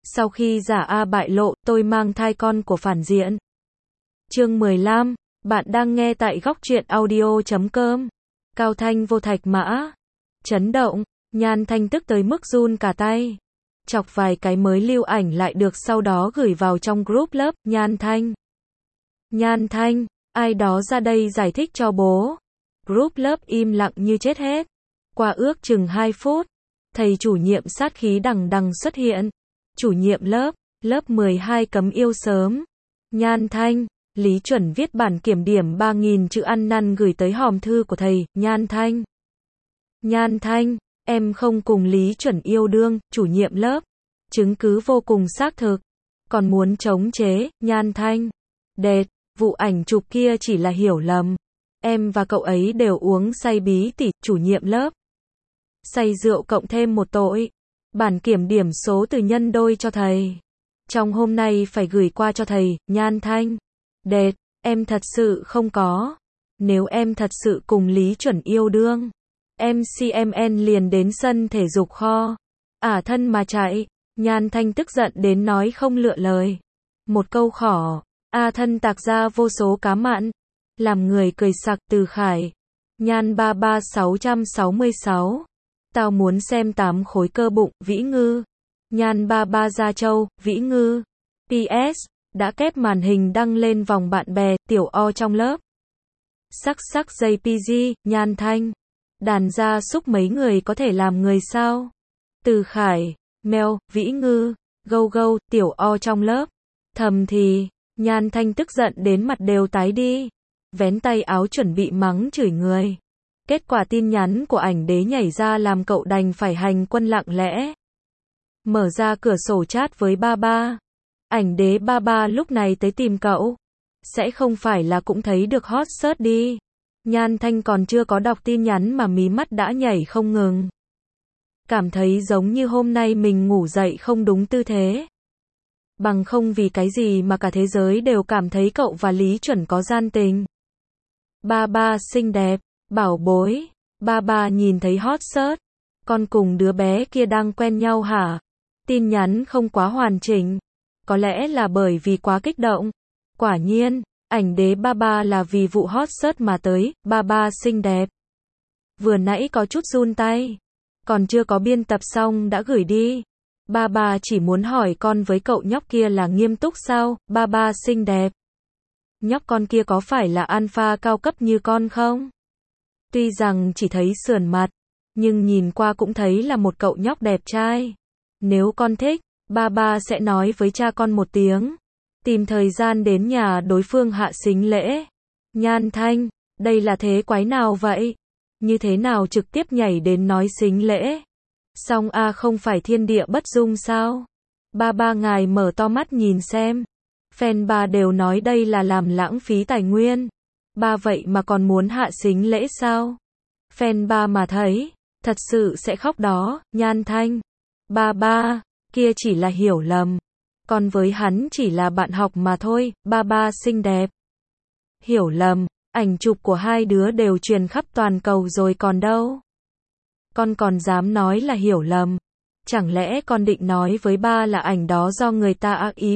Sau khi giả A bại lộ, tôi mang thai con của phản diện. Chương 15, bạn đang nghe tại góc truyện audio.com. Cao Thanh vô thạch mã. Chấn động, Nhan Thanh tức tới mức run cả tay. Chọc vài cái mới lưu ảnh lại được, sau đó gửi vào trong group lớp. Nhan Thanh. Nhan Thanh, ai đó ra đây giải thích cho bố. Group lớp im lặng như chết hết. Qua ước chừng 2 phút, thầy chủ nhiệm sát khí đằng đằng xuất hiện. Chủ nhiệm lớp 12 cấm yêu sớm. Nhan Thanh, Lý Chuẩn viết bản kiểm điểm 3.000 chữ ăn năn gửi tới hòm thư của thầy. Nhan Thanh. Nhan Thanh, em không cùng Lý Chuẩn yêu đương. Chủ nhiệm lớp, chứng cứ vô cùng xác thực. Còn muốn chống chế. Nhan Thanh. Đệt, vụ ảnh chụp kia chỉ là hiểu lầm. Em và cậu ấy đều uống say bí tỉ. Chủ nhiệm lớp. Say rượu cộng thêm một tội. Bản kiểm điểm số từ nhân đôi cho thầy. Trong hôm nay phải gửi qua cho thầy. Nhan Thanh. Đệt, em thật sự không có. Nếu em thật sự cùng Lý Chuẩn yêu đương, MCMN liền đến sân thể dục kho. Thân mà chạy. Nhan Thanh tức giận đến nói không lựa lời. Một câu khỏ. Thân tạc ra vô số cá mặn. Làm người cười sặc. Từ Khải. Nhan 33666. Tao muốn xem 8 khối cơ bụng. Vĩ Ngư. Nhan 33 Gia Châu. Vĩ Ngư. PS. Đã kép màn hình đăng lên vòng bạn bè. Tiểu O trong lớp. Sắc JPG. Nhan Thanh. Đàn gia súc mấy người có thể làm người sao? Từ Khải. Mèo. Vĩ Ngư. Gâu. Tiểu O trong lớp. Thầm thì. Nhan Thanh tức giận đến mặt đều tái đi. Vén tay áo chuẩn bị mắng chửi người. Kết quả tin nhắn của ảnh đế nhảy ra làm cậu đành phải hành quân lặng lẽ. Mở ra cửa sổ chat với ba. Ảnh đế ba lúc này tới tìm cậu. Sẽ không phải là cũng thấy được hot search đi. Nhan Thanh còn chưa có đọc tin nhắn mà mí mắt đã nhảy không ngừng. Cảm thấy giống như hôm nay mình ngủ dậy không đúng tư thế. Bằng không vì cái gì mà cả thế giới đều cảm thấy cậu và Lý Chuẩn có gian tình. Ba xinh đẹp. Bảo bối. Ba nhìn thấy hot search. Con cùng đứa bé kia đang quen nhau hả? Tin nhắn không quá hoàn chỉnh. Có lẽ là bởi vì quá kích động. Quả nhiên, ảnh đế ba là vì vụ hot search mà tới. Ba xinh đẹp. Vừa nãy có chút run tay. Còn chưa có biên tập xong đã gửi đi. Ba chỉ muốn hỏi con với cậu nhóc kia là nghiêm túc sao? Ba xinh đẹp. Nhóc con kia có phải là alpha cao cấp như con không? Tuy rằng chỉ thấy sườn mặt, nhưng nhìn qua cũng thấy là một cậu nhóc đẹp trai. Nếu con thích, ba sẽ nói với cha con một tiếng. Tìm thời gian đến nhà đối phương hạ sính lễ. Nhan Thanh, đây là thế quái nào vậy? Như thế nào trực tiếp nhảy đến nói sính lễ? Xong không phải thiên địa bất dung sao? Ba ngài mở to mắt nhìn xem. Fan ba đều nói đây là làm lãng phí tài nguyên. Ba vậy mà còn muốn hạ sính lễ sao? Fan ba mà thấy, thật sự sẽ khóc đó. Nhan Thanh. Ba, kia chỉ là hiểu lầm. Còn với hắn chỉ là bạn học mà thôi. Ba xinh đẹp. Hiểu lầm, ảnh chụp của hai đứa đều truyền khắp toàn cầu rồi còn đâu. Con còn dám nói là hiểu lầm. Chẳng lẽ con định nói với ba là ảnh đó do người ta ác ý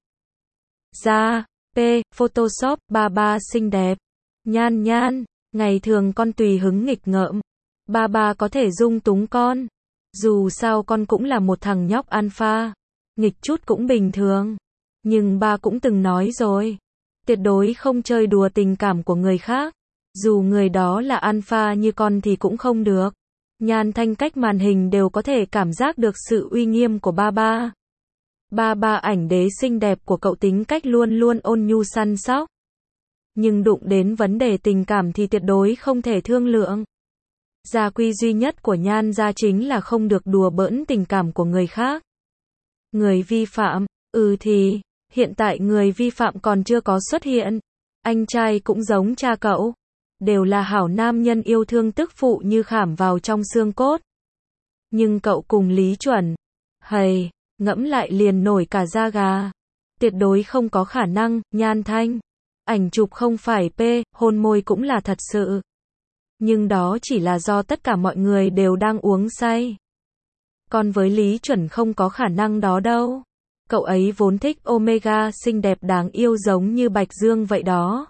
Photoshop. Ba xinh đẹp. Nhan, ngày thường con tùy hứng nghịch ngợm. Ba có thể dung túng con. Dù sao con cũng là một thằng nhóc alpha. Nghịch chút cũng bình thường. Nhưng ba cũng từng nói rồi. Tuyệt đối không chơi đùa tình cảm của người khác. Dù người đó là alpha như con thì cũng không được. Nhan Thanh cách màn hình đều có thể cảm giác được sự uy nghiêm của ba. Ba ảnh đế xinh đẹp của cậu tính cách luôn luôn ôn nhu săn sóc. Nhưng đụng đến vấn đề tình cảm thì tuyệt đối không thể thương lượng. Gia quy duy nhất của Nhan gia chính là không được đùa bỡn tình cảm của người khác. Người vi phạm, thì, hiện tại người vi phạm còn chưa có xuất hiện. Anh trai cũng giống cha cậu. Đều là hảo nam nhân yêu thương tức phụ như khảm vào trong xương cốt. Nhưng cậu cùng Lý Chuẩn. Ngẫm lại liền nổi cả da gà. Tuyệt đối không có khả năng. Nhan Thanh. Ảnh chụp không phải hôn môi cũng là thật sự. Nhưng đó chỉ là do tất cả mọi người đều đang uống say. Còn với Lý Chuẩn không có khả năng đó đâu. Cậu ấy vốn thích Omega xinh đẹp đáng yêu giống như Bạch Dương vậy đó.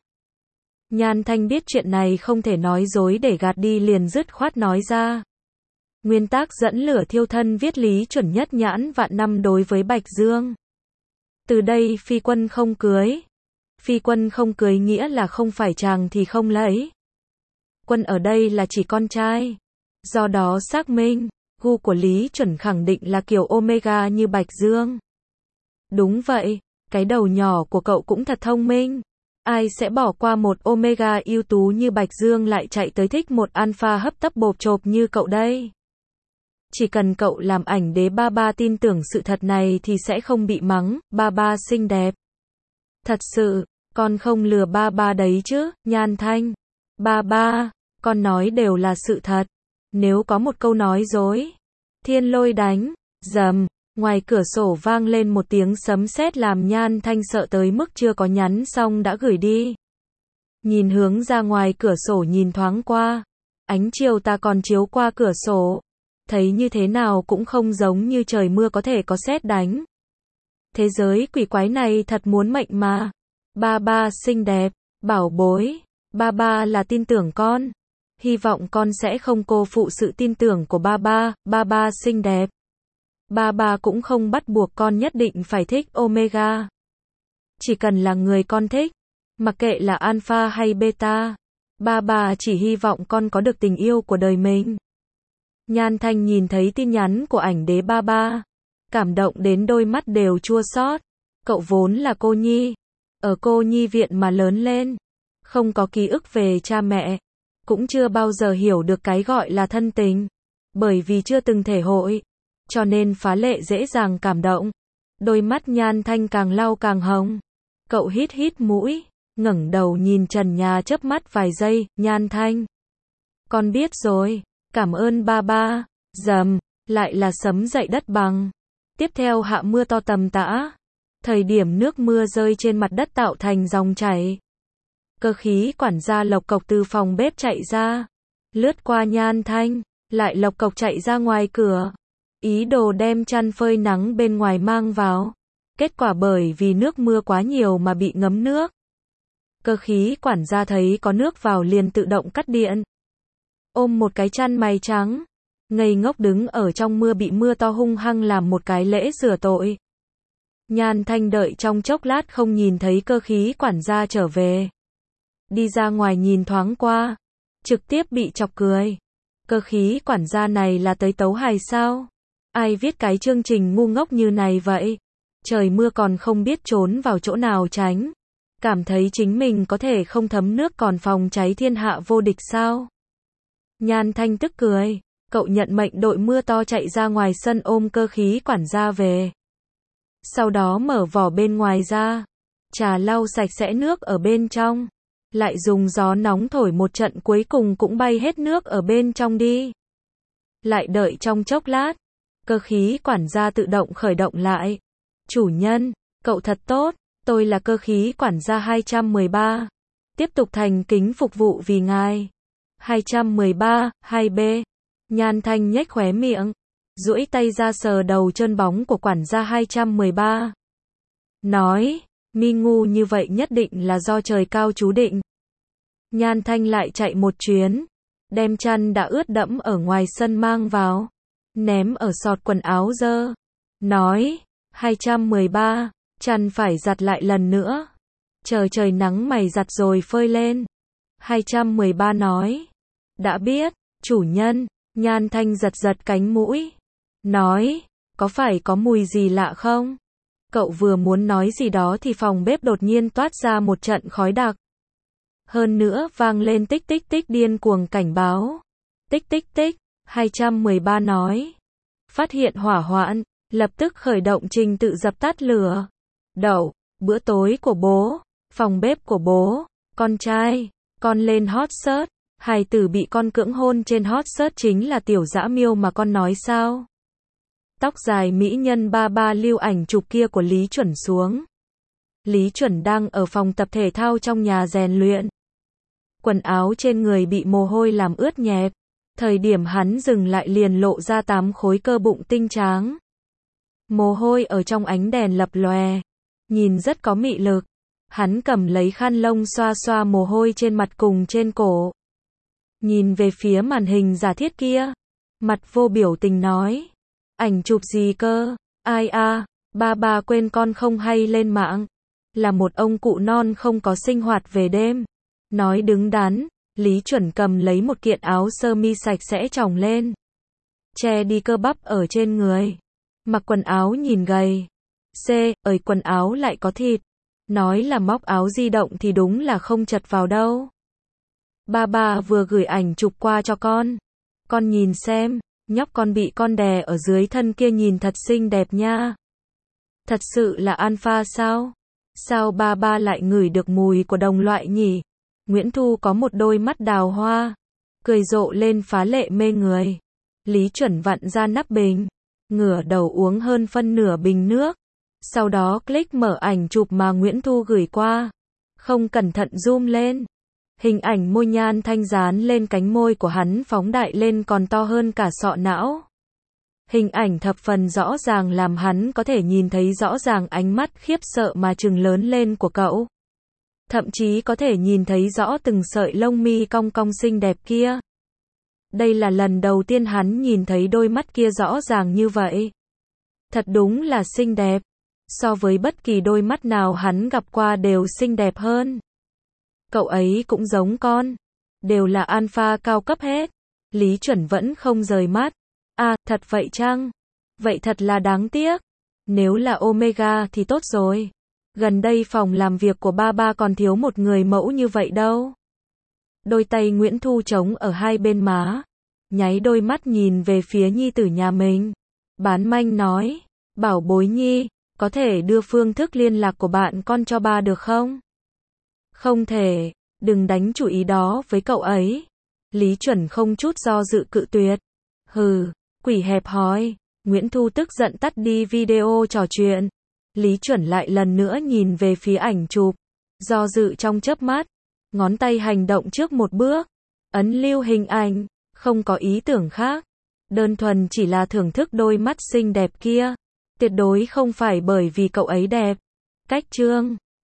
Nhan Thanh biết chuyện này không thể nói dối để gạt đi liền dứt khoát nói ra. Nguyên tắc dẫn lửa thiêu thân viết lý chuẩn nhất nhãn vạn năm đối với Bạch Dương. Từ đây phi quân không cưới. Phi quân không cưới nghĩa là không phải chàng thì không lấy. Quân ở đây là chỉ con trai. Do đó xác minh, gu của Lý Chuẩn khẳng định là kiểu Omega như Bạch Dương. Đúng vậy, cái đầu nhỏ của cậu cũng thật thông minh. Ai sẽ bỏ qua một Omega ưu tú như Bạch Dương lại chạy tới thích một alpha hấp tấp bộp chộp như cậu đây. Chỉ cần cậu làm ảnh đế ba ba tin tưởng sự thật này thì sẽ không bị mắng, ba ba xinh đẹp. Thật sự, con không lừa ba ba đấy chứ, Nhan Thanh. Ba ba, con nói đều là sự thật. Nếu có một câu nói dối, thiên lôi đánh, rầm, ngoài cửa sổ vang lên một tiếng sấm sét làm Nhan Thanh sợ tới mức chưa có nhắn xong đã gửi đi. Nhìn hướng ra ngoài cửa sổ nhìn thoáng qua, ánh chiều tà còn chiếu qua cửa sổ, thấy như thế nào cũng không giống như trời mưa có thể có sét đánh. Thế giới quỷ quái này thật muốn mệnh mà. Ba ba xinh đẹp, bảo bối, ba ba là tin tưởng con. Hy vọng con sẽ không cô phụ sự tin tưởng của ba ba xinh đẹp. Ba ba cũng không bắt buộc con nhất định phải thích Omega. Chỉ cần là người con thích, mặc kệ là alpha hay beta, ba ba chỉ hy vọng con có được tình yêu của đời mình. Nhan Thanh nhìn thấy tin nhắn của ảnh đế ba ba, cảm động đến đôi mắt đều chua xót. Cậu vốn là cô nhi, ở cô nhi viện mà lớn lên, không có ký ức về cha mẹ, cũng chưa bao giờ hiểu được cái gọi là thân tình, bởi vì chưa từng thể hội, cho nên phá lệ dễ dàng cảm động. Đôi mắt Nhan Thanh càng lau càng hồng. Cậu hít hít mũi, ngẩng đầu nhìn trần nhà chớp mắt vài giây, Nhan Thanh. Con biết rồi, cảm ơn ba ba. Rầm, lại là sấm dậy đất bằng. Tiếp theo hạ mưa to tầm tã. Thời điểm nước mưa rơi trên mặt đất tạo thành dòng chảy. Cơ khí quản gia lộc cộc từ phòng bếp chạy ra, lướt qua Nhan Thanh, lại lộc cộc chạy ra ngoài cửa, ý đồ đem chăn phơi nắng bên ngoài mang vào. Kết quả bởi vì nước mưa quá nhiều mà bị ngấm nước. Cơ khí quản gia thấy có nước vào liền tự động cắt điện. Ôm một cái chăn mày trắng, ngây ngốc đứng ở trong mưa bị mưa to hung hăng làm một cái lễ rửa tội. Nhan Thanh đợi trong chốc lát không nhìn thấy cơ khí quản gia trở về. Đi ra ngoài nhìn thoáng qua, trực tiếp bị chọc cười. Cơ khí quản gia này là tới tấu hài sao? Ai viết cái chương trình ngu ngốc như này vậy? Trời mưa còn không biết trốn vào chỗ nào tránh. Cảm thấy chính mình có thể không thấm nước còn phòng cháy thiên hạ vô địch sao? Nhan Thanh tức cười. Cậu nhận mệnh đội mưa to chạy ra ngoài sân ôm cơ khí quản gia về. Sau đó mở vỏ bên ngoài ra, trà lau sạch sẽ nước ở bên trong. Lại dùng gió nóng thổi một trận cuối cùng cũng bay hết nước ở bên trong đi. Lại đợi trong chốc lát, cơ khí quản gia tự động khởi động lại. Chủ nhân, cậu thật tốt, tôi là cơ khí quản gia 213. Tiếp tục thành kính phục vụ vì ngài. 213, 2B. Nhan Thanh nhếch khóe miệng, duỗi tay ra sờ đầu trơn bóng của quản gia 213. Nói, mi ngu như vậy nhất định là do trời cao chú định. Nhan Thanh lại chạy một chuyến, đem chăn đã ướt đẫm ở ngoài sân mang vào, ném ở sọt quần áo dơ. Nói, 213, chăn phải giặt lại lần nữa. Chờ trời nắng mày giặt rồi phơi lên. 213 nói, đã biết, chủ nhân. Nhan Thanh giật giật cánh mũi. Nói, có phải có mùi gì lạ không? Cậu vừa muốn nói gì đó thì phòng bếp đột nhiên toát ra một trận khói đặc. Hơn nữa vang lên tích tích tích điên cuồng cảnh báo. Tích tích tích, 213 nói. Phát hiện hỏa hoạn, lập tức khởi động trình tự dập tắt lửa. Đậu, bữa tối của bố, phòng bếp của bố, con trai, con lên hot search. Hài tử bị con cưỡng hôn trên hot search chính là tiểu dã miêu mà con nói sao? Tóc dài mỹ nhân ba ba lưu ảnh chụp kia của Lý Chuẩn xuống. Lý Chuẩn đang ở phòng tập thể thao trong nhà rèn luyện. Quần áo trên người bị mồ hôi làm ướt nhẹp. Thời điểm hắn dừng lại liền lộ ra 8 khối cơ bụng tinh tráng. Mồ hôi ở trong ánh đèn lập lòe, nhìn rất có mị lực. Hắn cầm lấy khăn lông xoa xoa mồ hôi trên mặt cùng trên cổ. Nhìn về phía màn hình giả thiết kia, mặt vô biểu tình nói, ảnh chụp gì cơ, ai a, ba quên con không hay lên mạng, là một ông cụ non không có sinh hoạt về đêm. Nói đứng đắn, Lý Chuẩn cầm lấy một kiện áo sơ mi sạch sẽ chồng lên, che đi cơ bắp ở trên người. Mặc quần áo nhìn gầy. Ơi quần áo lại có thịt. Nói là móc áo di động thì đúng là không chật vào đâu. Ba vừa gửi ảnh chụp qua cho con. Con nhìn xem, nhóc con bị con đè ở dưới thân kia nhìn thật xinh đẹp nha. Thật sự là alpha sao? Sao ba lại ngửi được mùi của đồng loại nhỉ? Nguyễn Thu có một đôi mắt đào hoa, cười rộ lên phá lệ mê người. Lý Chuẩn vặn ra nắp bình, ngửa đầu uống hơn phân nửa bình nước. Sau đó click mở ảnh chụp mà Nguyễn Thu gửi qua. Không cẩn thận zoom lên. Hình ảnh môi nhan thanh dán lên cánh môi của hắn phóng đại lên còn to hơn cả sọ não. Hình ảnh thập phần rõ ràng làm hắn có thể nhìn thấy rõ ràng ánh mắt khiếp sợ mà trừng lớn lên của cậu. Thậm chí có thể nhìn thấy rõ từng sợi lông mi cong cong xinh đẹp kia. Đây là lần đầu tiên hắn nhìn thấy đôi mắt kia rõ ràng như vậy. Thật đúng là xinh đẹp. So với bất kỳ đôi mắt nào hắn gặp qua đều xinh đẹp hơn. Cậu ấy cũng giống con. Đều là alpha cao cấp hết. Lý Chuẩn vẫn không rời mắt. À, thật vậy chăng? Vậy thật là đáng tiếc. Nếu là Omega thì tốt rồi. Gần đây phòng làm việc của ba còn thiếu một người mẫu như vậy đâu. Đôi tay Nguyễn Thu trống ở hai bên má. Nháy đôi mắt nhìn về phía nhi tử nhà mình. Bán manh nói. Bảo bối nhi, có thể đưa phương thức liên lạc của bạn con cho ba được không? Không thể, đừng đánh chủ ý đó với cậu ấy. Lý Chuẩn không chút do dự cự tuyệt. Hừ, quỷ hẹp hòi. Nguyễn Thu tức giận tắt đi video trò chuyện. Lý Chuẩn lại lần nữa nhìn về phía ảnh chụp. Do dự trong chớp mắt. Ngón tay hành động trước một bước. Ấn lưu hình ảnh. Không có ý tưởng khác. Đơn thuần chỉ là thưởng thức đôi mắt xinh đẹp kia. Tuyệt đối không phải bởi vì cậu ấy đẹp. Cách chương